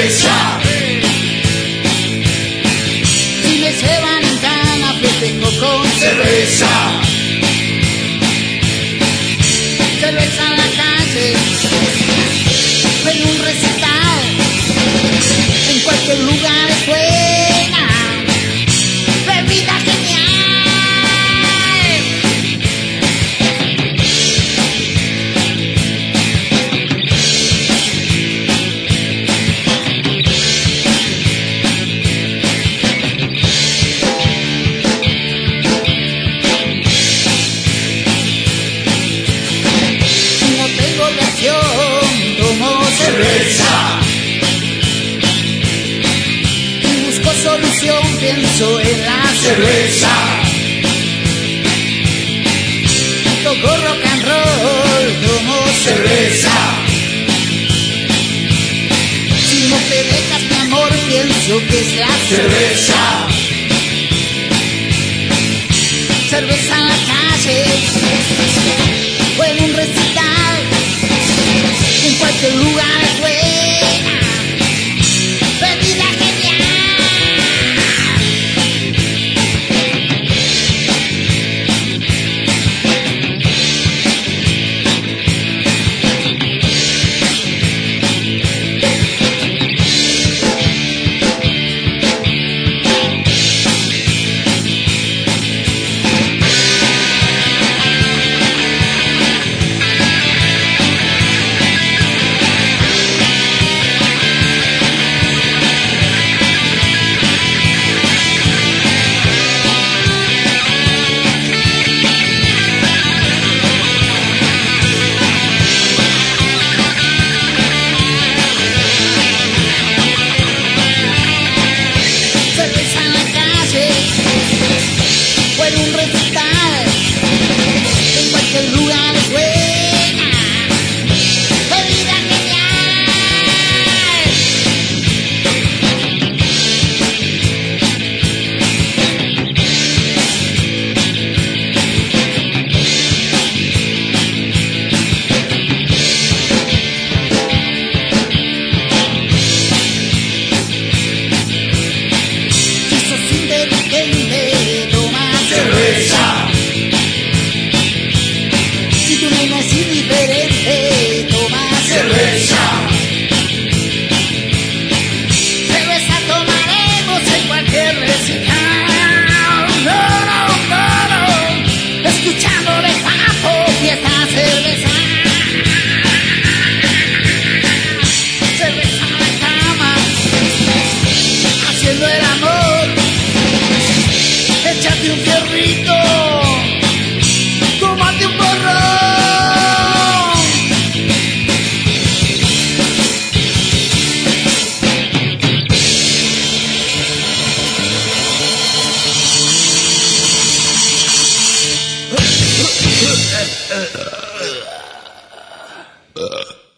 cerveza. Si me llevan en cana, festejo con Cerveza. cerveza en la calle, en un recital, en cualquier lugar es buena, bebida genial. Si no tengo reacción, tomo cerveza. Y busco solución, pienso en la cerveza. Toco rock and roll, tomo cerveza. Si no te dejas, mi amor, pienso que es la cerveza. Cerveza en la calle, o en un recital, en cualquier lugar es buena, bebida genial. Cerveza en la calle, o en un recital, en cualquier lugar es buena, bebida genial. Si sos inteligente, toma Cerveza. Si tu nena es indiferente, toma Cerveza. cerveza tomaremos en cualquier recital. No, no, no, no. Escuchando de papo, fiesta, cerveza. Cerveza en la cama, haciendo el amor. Échate un fierrito, tómate un porrón. Uh.